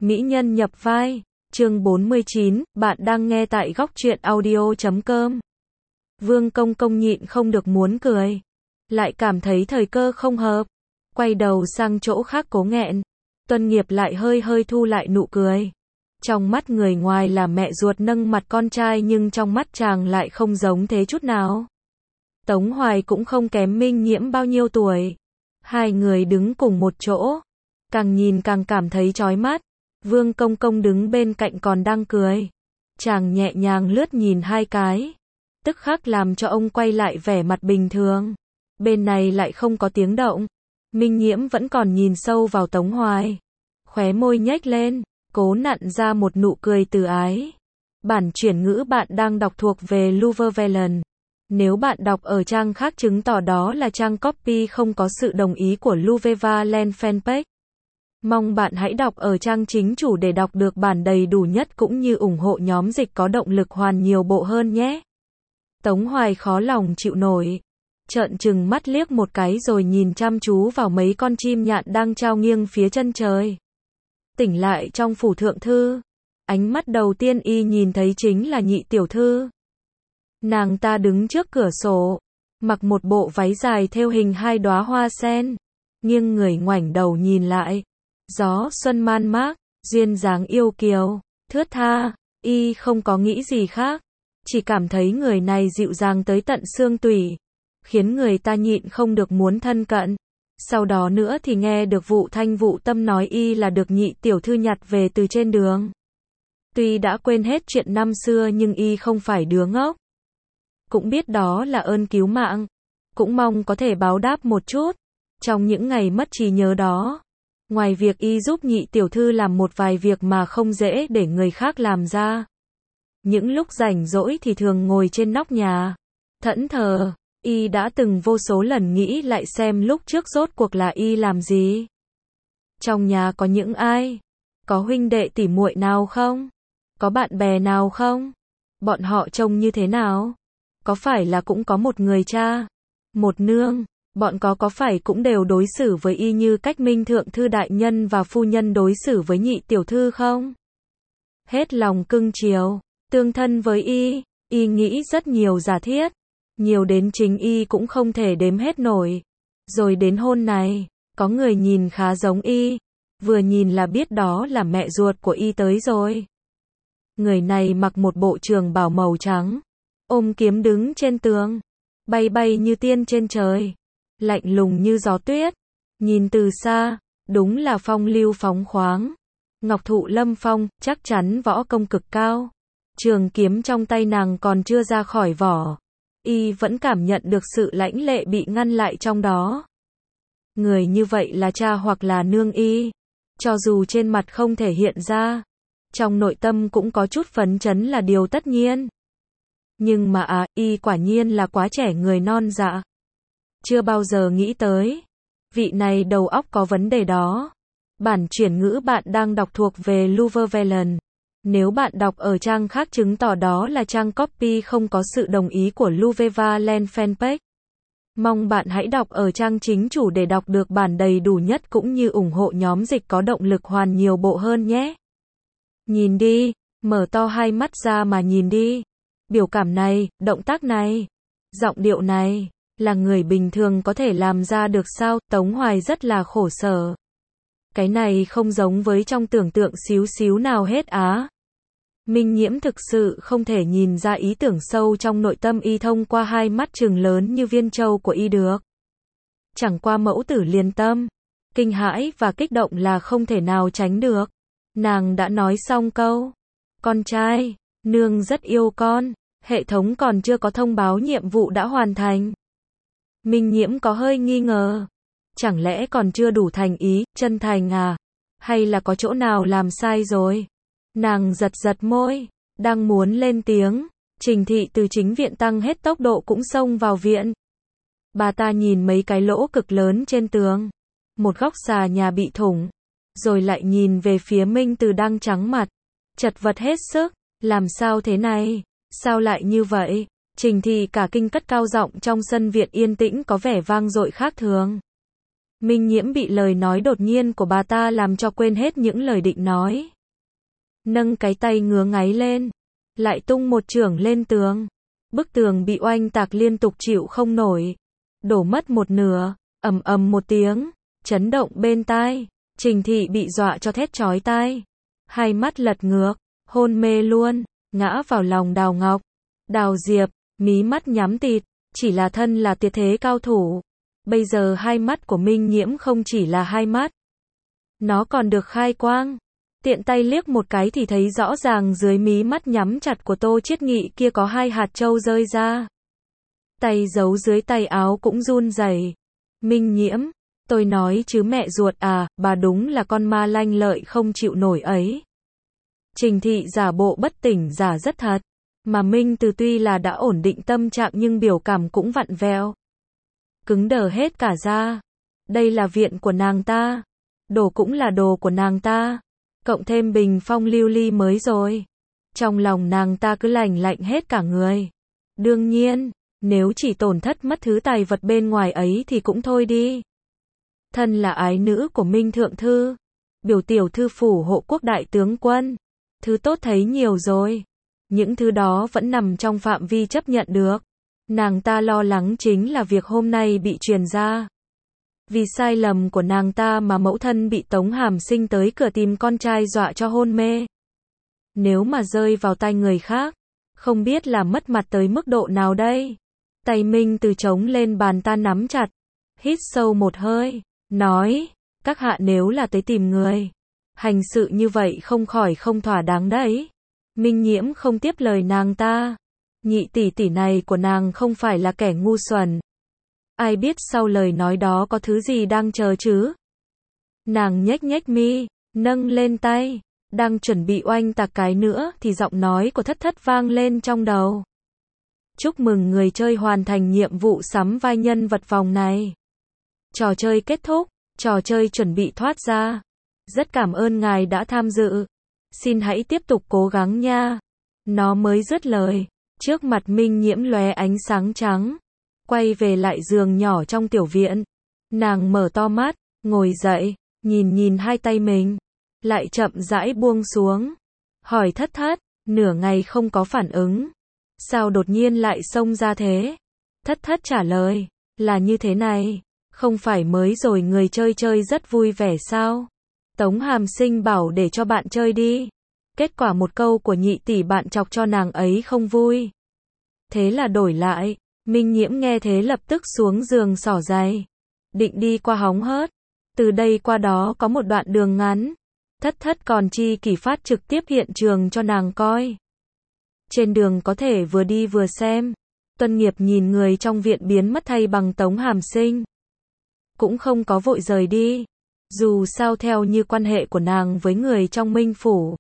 Mỹ nhân nhập vai, chương 49, bạn đang nghe tại góc truyện audio.com. Vương Công Công nhịn không được muốn cười, lại cảm thấy thời cơ không hợp, quay đầu sang chỗ khác cố nghẹn. Tuân Nghiệp lại hơi hơi thu lại nụ cười. Trong mắt người ngoài là mẹ ruột nâng mặt con trai, nhưng trong mắt chàng lại không giống thế chút nào. Tống Hoài cũng không kém Minh Nhiễm bao nhiêu tuổi. Hai người đứng cùng một chỗ, càng nhìn càng cảm thấy chói mắt. Vương Công Công đứng bên cạnh còn đang cười. Chàng nhẹ nhàng lướt nhìn hai cái, tức khắc làm cho ông quay lại vẻ mặt bình thường. Bên này lại không có tiếng động. Minh Nhiễm vẫn còn nhìn sâu vào Tống Hoài, khóe môi nhếch lên, cố nặn ra một nụ cười từ ái. Bản chuyển ngữ bạn đang đọc thuộc về Luvervelen. Nếu bạn đọc ở trang khác chứng tỏ đó là trang copy không có sự đồng ý của Luvervelen fanpage. Mong bạn hãy đọc ở trang chính chủ để đọc được bản đầy đủ nhất cũng như ủng hộ nhóm dịch có động lực hoàn nhiều bộ hơn nhé. Tống Hoài khó lòng chịu nổi, trợn trừng mắt liếc một cái rồi nhìn chăm chú vào mấy con chim nhạn đang trao nghiêng phía chân trời. Tỉnh lại trong phủ thượng thư, ánh mắt đầu tiên y nhìn thấy chính là nhị tiểu thư. Nàng ta đứng trước cửa sổ, mặc một bộ váy dài thêu hình hai đóa hoa sen, nghiêng người ngoảnh đầu nhìn lại. Gió xuân man mác, duyên dáng yêu kiều, thướt tha, y không có nghĩ gì khác, chỉ cảm thấy người này dịu dàng tới tận xương tủy, khiến người ta nhịn không được muốn thân cận. Sau đó nữa thì nghe được Vụ Thanh Vụ Tâm nói y là được nhị tiểu thư nhặt về từ trên đường. Tuy đã quên hết chuyện năm xưa nhưng y không phải đứa ngốc, cũng biết đó là ơn cứu mạng, cũng mong có thể báo đáp một chút. Trong những ngày mất trí nhớ đó, ngoài việc y giúp nhị tiểu thư làm một vài việc mà không dễ để người khác làm ra, những lúc rảnh rỗi thì thường ngồi trên nóc nhà, thẫn thờ. Y đã từng vô số lần nghĩ lại xem lúc trước rốt cuộc là y làm gì. Trong nhà có những ai? Có huynh đệ tỷ muội nào không? Có bạn bè nào không? Bọn họ trông như thế nào? Có phải là cũng có một người cha, một nương? Bọn có phải cũng đều đối xử với y như cách Minh Thượng Thư đại nhân và phu nhân đối xử với nhị tiểu thư không? Hết lòng cưng chiều, tương thân với y nghĩ rất nhiều giả thiết, nhiều đến chính y cũng không thể đếm hết nổi. Rồi đến hôn này, có người nhìn khá giống y, vừa nhìn là biết đó là mẹ ruột của y tới rồi. Người này mặc một bộ trường bào màu trắng, ôm kiếm đứng trên tường, bay bay như tiên trên trời, lạnh lùng như gió tuyết, nhìn từ xa, đúng là phong lưu phóng khoáng. Ngọc thụ lâm phong, chắc chắn võ công cực cao. Trường kiếm trong tay nàng còn chưa ra khỏi vỏ, y vẫn cảm nhận được sự lãnh lệ bị ngăn lại trong đó. Người như vậy là cha hoặc là nương y, cho dù trên mặt không thể hiện ra, trong nội tâm cũng có chút phấn chấn là điều tất nhiên. Nhưng mà y quả nhiên là quá trẻ người non dạ. Chưa bao giờ nghĩ tới, vị này đầu óc có vấn đề đó. Bản chuyển ngữ bạn đang đọc thuộc về Luvervelen. Nếu bạn đọc ở trang khác chứng tỏ đó là trang copy không có sự đồng ý của Luvervelen fanpage. Mong bạn hãy đọc ở trang chính chủ để đọc được bản đầy đủ nhất cũng như ủng hộ nhóm dịch có động lực hoàn nhiều bộ hơn nhé. Nhìn đi, mở to hai mắt ra mà nhìn đi. Biểu cảm này, động tác này, giọng điệu này, là người bình thường có thể làm ra được sao? Tống Hoài rất là khổ sở. Cái này không giống với trong tưởng tượng xíu xíu nào hết á. Minh Nhiễm thực sự không thể nhìn ra ý tưởng sâu trong nội tâm y thông qua hai mắt trừng lớn như viên châu của y được. Chẳng qua mẫu tử liên tâm, kinh hãi và kích động là không thể nào tránh được. Nàng đã nói xong câu, con trai, nương rất yêu con, hệ thống còn chưa có thông báo nhiệm vụ đã hoàn thành. Minh Nhiễm có hơi nghi ngờ, chẳng lẽ còn chưa đủ thành ý, chân thành à? Hay là có chỗ nào làm sai rồi? Nàng giật giật môi, đang muốn lên tiếng, Trình Thị từ chính viện tăng hết tốc độ cũng xông vào viện. Bà ta nhìn mấy cái lỗ cực lớn trên tường, một góc xà nhà bị thủng, rồi lại nhìn về phía Minh Từ đang trắng mặt, chật vật hết sức, làm sao thế này? Sao lại như vậy? Trình Thị cả kinh cất cao giọng trong sân viện yên tĩnh có vẻ vang dội khác thường. Minh Nhiễm bị lời nói đột nhiên của bà ta làm cho quên hết những lời định nói. nâng cái tay ngứa ngáy lên, lại tung một chưởng lên tường. Bức tường bị oanh tạc liên tục chịu không nổi, đổ mất một nửa, ầm ầm một tiếng, chấn động bên tai. Trình Thị bị dọa cho thét chói tai, hai mắt lật ngược, hôn mê luôn, ngã vào lòng Đào Ngọc. Đào Diệp, mí mắt nhắm tịt, chỉ là thân là tuyệt thế cao thủ. Bây giờ hai mắt của Minh Nhiễm không chỉ là hai mắt, nó còn được khai quang. Tiện tay liếc một cái thì thấy rõ ràng dưới mí mắt nhắm chặt của Tô Chiết Nghị kia có hai hạt châu rơi ra. Tay giấu dưới tay áo cũng run rẩy. Minh Nhiễm, tôi nói chứ mẹ ruột à, bà đúng là con ma lanh lợi không chịu nổi ấy. Trình Thị giả bộ bất tỉnh giả rất thật, mà Minh Từ tuy là đã ổn định tâm trạng nhưng biểu cảm cũng vặn vẹo, cứng đờ hết cả ra. Đây là viện của nàng ta, đồ cũng là đồ của nàng ta, cộng thêm bình phong lưu ly mới rồi. Trong lòng nàng ta cứ lạnh lạnh hết cả người. Đương nhiên, nếu chỉ tổn thất mất thứ tài vật bên ngoài ấy thì cũng thôi đi. Thân là ái nữ của Minh Thượng Thư, biểu tiểu thư phủ hộ quốc đại tướng quân, thứ tốt thấy nhiều rồi. Những thứ đó vẫn nằm trong phạm vi chấp nhận được. Nàng ta lo lắng chính là việc hôm nay bị truyền ra. Vì sai lầm của nàng ta mà mẫu thân bị Tống Hàm Sinh tới cửa tìm con trai dọa cho hôn mê. Nếu mà rơi vào tay người khác, không biết là mất mặt tới mức độ nào đây. Tay Minh Từ trống lên bàn ta nắm chặt, hít sâu một hơi, nói, các hạ nếu là tới tìm người, hành sự như vậy không khỏi không thỏa đáng đấy. Minh Nhiễm không tiếp lời nàng ta. Nhị tỷ tỷ này của nàng không phải là kẻ ngu xuẩn. Ai biết sau lời nói đó có thứ gì đang chờ chứ? Nàng nhếch nhếch mi, nâng lên tay, đang chuẩn bị oanh tạc cái nữa thì giọng nói của Thất Thất vang lên trong đầu. Chúc mừng người chơi hoàn thành nhiệm vụ sắm vai nhân vật vòng này. Trò chơi kết thúc, trò chơi chuẩn bị thoát ra. Rất cảm ơn ngài đã tham dự. Xin hãy tiếp tục cố gắng nha. Nó mới dứt lời, trước mặt Minh Nhiễm lóe ánh sáng trắng. Quay về lại giường nhỏ trong tiểu viện. Nàng mở to mắt, ngồi dậy, nhìn hai tay mình, lại chậm rãi buông xuống. Hỏi Thất Thất, nửa ngày không có phản ứng. Sao đột nhiên lại xông ra thế? Thất Thất trả lời, là như thế này, không phải mới rồi người chơi rất vui vẻ sao? Tống Hàm Sinh bảo để cho bạn chơi đi. Kết quả một câu của nhị tỷ bạn chọc cho nàng ấy không vui. Thế là đổi lại. Minh Nhiễm nghe thế lập tức xuống giường xỏ giày, định đi qua hóng hớt. Từ đây qua đó có một đoạn đường ngắn. Thất Thất còn chi kỷ phát trực tiếp hiện trường cho nàng coi. Trên đường có thể vừa đi vừa xem. Tuân Nghiệp nhìn người trong viện biến mất thay bằng Tống Hàm Sinh, cũng không có vội rời đi. Dù sao theo như quan hệ của nàng với người trong Minh Phủ,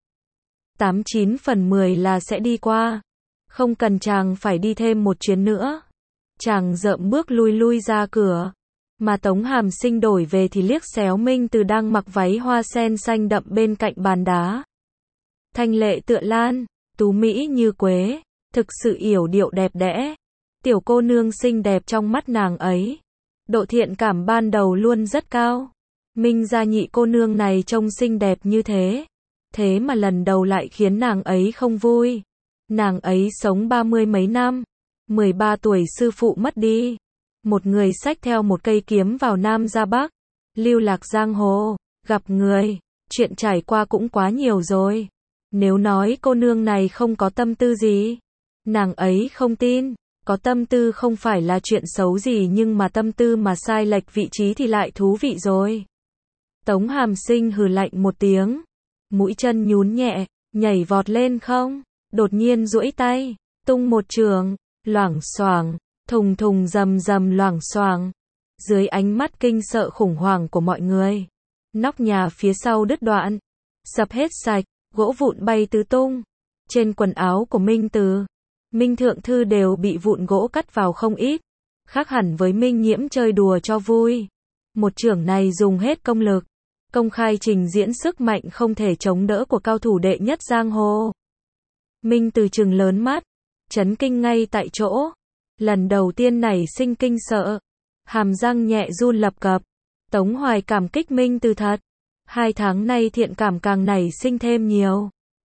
89 phần 10 là sẽ đi qua. Không cần chàng phải đi thêm một chuyến nữa. Chàng rợm bước lui ra cửa. Mà Tống Hàm Sinh đổi về thì liếc xéo Minh Từ đang mặc váy hoa sen xanh đậm bên cạnh bàn đá. Thanh lệ tựa lan, tú mỹ như quế, thực sự yểu điệu đẹp đẽ. Tiểu cô nương xinh đẹp trong mắt nàng ấy. Độ thiện cảm ban đầu luôn rất cao. Minh gia nhị cô nương này trông xinh đẹp như thế. Thế mà lần đầu lại khiến nàng ấy không vui. Nàng ấy sống 30 mấy năm. 13 tuổi sư phụ mất đi. Một người xách theo một cây kiếm vào Nam ra Bắc. Lưu lạc giang hồ, gặp người. Chuyện trải qua cũng quá nhiều rồi. Nếu nói cô nương này không có tâm tư gì, nàng ấy không tin. Có tâm tư không phải là chuyện xấu gì nhưng mà tâm tư mà sai lệch vị trí thì lại thú vị rồi. Tống Hàm Sinh hừ lạnh một tiếng. Mũi chân nhún nhẹ, nhảy vọt lên không. Đột nhiên duỗi tay, tung một chưởng, loảng xoảng, thùng thùng rầm rầm loảng xoảng. Dưới ánh mắt kinh sợ khủng hoảng của mọi người, nóc nhà phía sau đứt đoạn, sập hết sạch, gỗ vụn bay tứ tung. Trên quần áo của Minh Từ, Minh Thượng Thư đều bị vụn gỗ cắt vào không ít. Khác hẳn với Minh Nhiễm chơi đùa cho vui. Một chưởng này dùng hết công lực, công khai trình diễn sức mạnh không thể chống đỡ của cao thủ đệ nhất giang hồ. Minh Từ trừng lớn mắt, chấn kinh ngay tại chỗ. Lần đầu tiên nảy sinh kinh sợ, hàm răng nhẹ run lập cập. Tống Hoài cảm kích Minh Từ thật. 2 tháng nay thiện cảm càng nảy sinh thêm nhiều.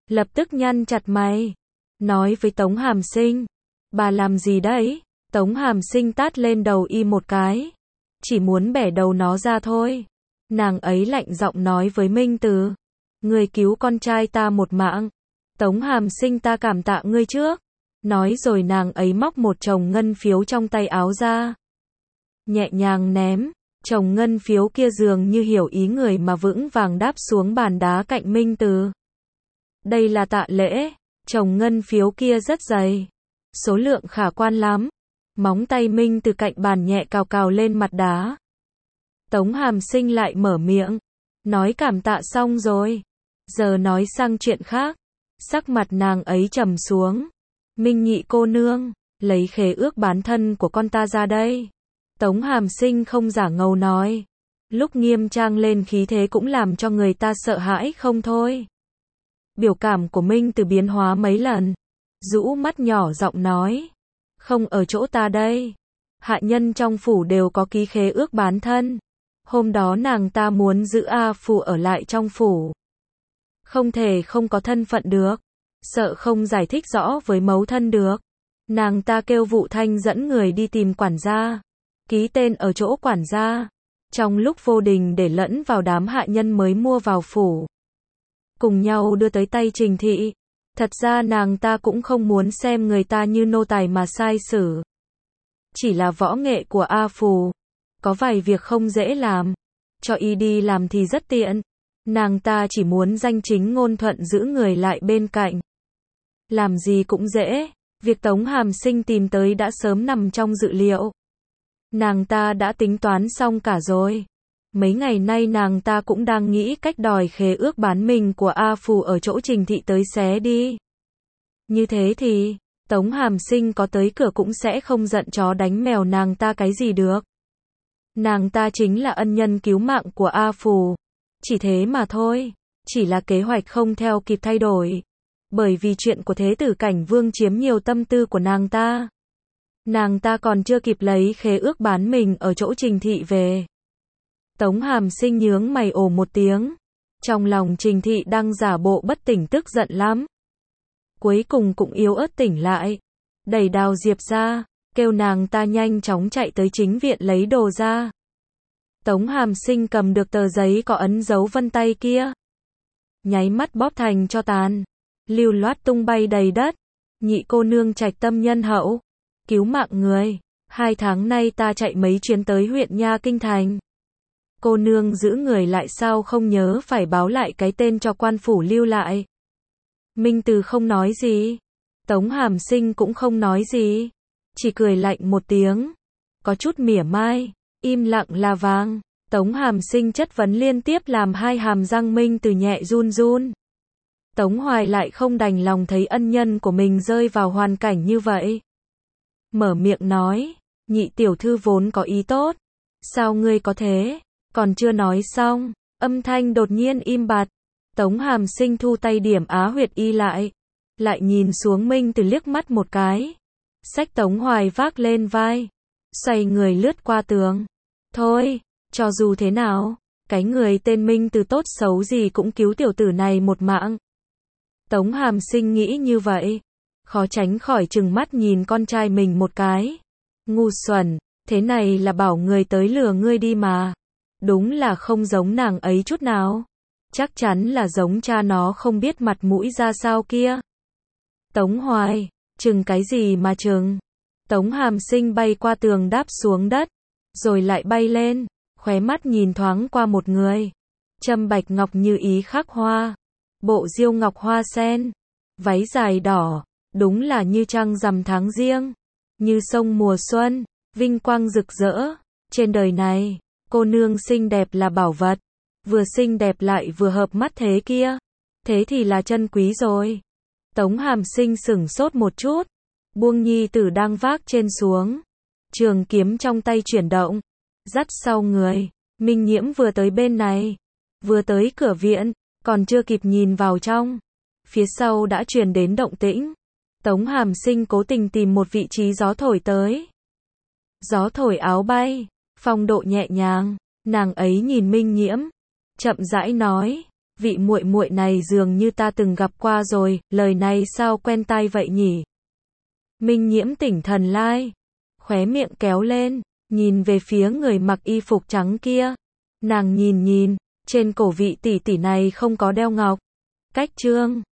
lập tức nhăn chặt mày, nói với Tống Hàm Sinh, bà làm gì đấy? Tống Hàm Sinh tát lên đầu y một cái, chỉ muốn bẻ đầu nó ra thôi. Nàng ấy lạnh giọng nói với Minh Từ, người cứu con trai ta một mạng, Tống Hàm Sinh ta cảm tạ ngươi trước. Nói rồi nàng ấy móc một chồng ngân phiếu trong tay áo ra, nhẹ nhàng ném, chồng ngân phiếu kia dường như hiểu ý người mà vững vàng đáp xuống bàn đá cạnh Minh Từ. Đây là tạ lễ, chồng ngân phiếu kia rất dày, số lượng khả quan lắm. Móng tay Minh Từ cạnh bàn nhẹ cào cào lên mặt đá. Tống Hàm Sinh lại mở miệng, nói cảm tạ xong rồi, giờ nói sang chuyện khác. Sắc mặt nàng ấy trầm xuống. Minh Nhị cô nương, lấy khế ước bán thân của con ta ra đây. Tống Hàm Sinh không giả ngầu nói, lúc nghiêm trang lên khí thế cũng làm cho người ta sợ hãi không thôi. Biểu cảm của Minh Từ biến hóa mấy lần, rũ mắt nhỏ giọng nói, không ở chỗ ta đây. Hạ nhân trong phủ đều có ký khế ước bán thân. Hôm đó nàng ta muốn giữ A Phù ở lại trong phủ. Không thể không có thân phận được. Sợ không giải thích rõ với mẫu thân được. Nàng ta kêu Vụ Thanh dẫn người đi tìm quản gia. Ký tên ở chỗ quản gia. Trong lúc vô tình để lẫn vào đám hạ nhân mới mua vào phủ. Cùng nhau đưa tới tay Trình Thị. Thật ra nàng ta cũng không muốn xem người ta như nô tài mà sai xử. Chỉ là võ nghệ của A Phù. Có vài việc không dễ làm. Cho y đi làm thì rất tiện. Nàng ta chỉ muốn danh chính ngôn thuận giữ người lại bên cạnh. Làm gì cũng dễ. Việc Tống Hàm Sinh tìm tới đã sớm nằm trong dự liệu. Nàng ta đã tính toán xong cả rồi. Mấy ngày nay nàng ta cũng đang nghĩ cách đòi khế ước bán mình của A Phù ở chỗ Trình Thị tới xé đi. Như thế thì, Tống Hàm Sinh có tới cửa cũng sẽ không giận chó đánh mèo nàng ta cái gì được. Nàng ta chính là ân nhân cứu mạng của A Phù. Chỉ thế mà thôi. Chỉ là kế hoạch không theo kịp thay đổi. Bởi vì chuyện của Thế tử Cảnh Vương chiếm nhiều tâm tư của nàng ta. Nàng ta còn chưa kịp lấy khế ước bán mình ở chỗ Trình Thị về. Tống Hàm Sinh nhướng mày ồ một tiếng. Trong lòng Trình Thị đang giả bộ bất tỉnh tức giận lắm. Cuối cùng cũng yếu ớt tỉnh lại. Đẩy Đào Diệp ra, kêu nàng ta nhanh chóng chạy tới chính viện lấy đồ ra. Tống Hàm Sinh cầm được tờ giấy có ấn dấu vân tay kia. Nháy mắt bóp thành cho tàn. Lưu loát tung bay đầy đất. Nhị cô nương trạch tâm nhân hậu. Cứu mạng người. 2 tháng nay ta chạy mấy chuyến tới huyện Nha Kinh Thành. Cô nương giữ người lại sao không nhớ phải báo lại cái tên cho quan phủ lưu lại. Minh Từ không nói gì. Tống Hàm Sinh cũng không nói gì. Chỉ cười lạnh một tiếng. Có chút mỉa mai. Im lặng là vàng. Tống Hàm Sinh chất vấn liên tiếp làm hai hàm răng Minh Từ nhẹ run run. Tống Hoài lại không đành lòng thấy ân nhân của mình rơi vào hoàn cảnh như vậy. Mở miệng nói, nhị tiểu thư vốn có ý tốt. Sao ngươi có thế? Còn chưa nói xong, âm thanh đột nhiên im bặt. Tống Hàm Sinh thu tay điểm á huyệt y lại. Lại nhìn xuống Minh Từ liếc mắt một cái. Xách Tống Hoài vác lên vai. Xoay người lướt qua tường. Thôi, cho dù thế nào, cái người tên Minh Từ tốt xấu gì cũng cứu tiểu tử này một mạng. Tống Hàm Sinh nghĩ như vậy. Khó tránh khỏi trừng mắt nhìn con trai mình một cái. Ngu xuẩn, thế này là bảo người tới lừa ngươi đi mà. Đúng là không giống nàng ấy chút nào. Chắc chắn là giống cha nó không biết mặt mũi ra sao kia. Tống Hoài, chừng cái gì mà chừng. Tống Hàm Sinh bay qua tường đáp xuống đất. Rồi lại bay lên, khóe mắt nhìn thoáng qua một người. Trâm bạch ngọc như ý khắc hoa. Bộ diêu ngọc hoa sen. Váy dài đỏ. Đúng là như trăng rằm tháng riêng. Như sông mùa xuân. Vinh quang rực rỡ. Trên đời này, cô nương xinh đẹp là bảo vật. Vừa xinh đẹp lại vừa hợp mắt thế kia. Thế thì là chân quý rồi. Tống Hàm Sinh sửng sốt một chút. Buông nhi tử đang vác trên xuống. Trường kiếm trong tay chuyển động. Dắt sau người. Minh Nhiễm vừa tới bên này. Vừa tới cửa viện. Còn chưa kịp nhìn vào trong. Phía sau đã truyền đến động tĩnh. Tống Hàm Sinh cố tình tìm một vị trí gió thổi tới. Gió thổi áo bay. Phong độ nhẹ nhàng. Nàng ấy nhìn Minh Nhiễm. Chậm rãi nói. vị muội muội này dường như ta từng gặp qua rồi, lời này sao quen tai vậy nhỉ? Minh Nhiễm tỉnh thần lai, khóe miệng kéo lên, nhìn về phía người mặc y phục trắng kia. Nàng nhìn, trên cổ vị tỷ tỷ này không có đeo ngọc. Cách trương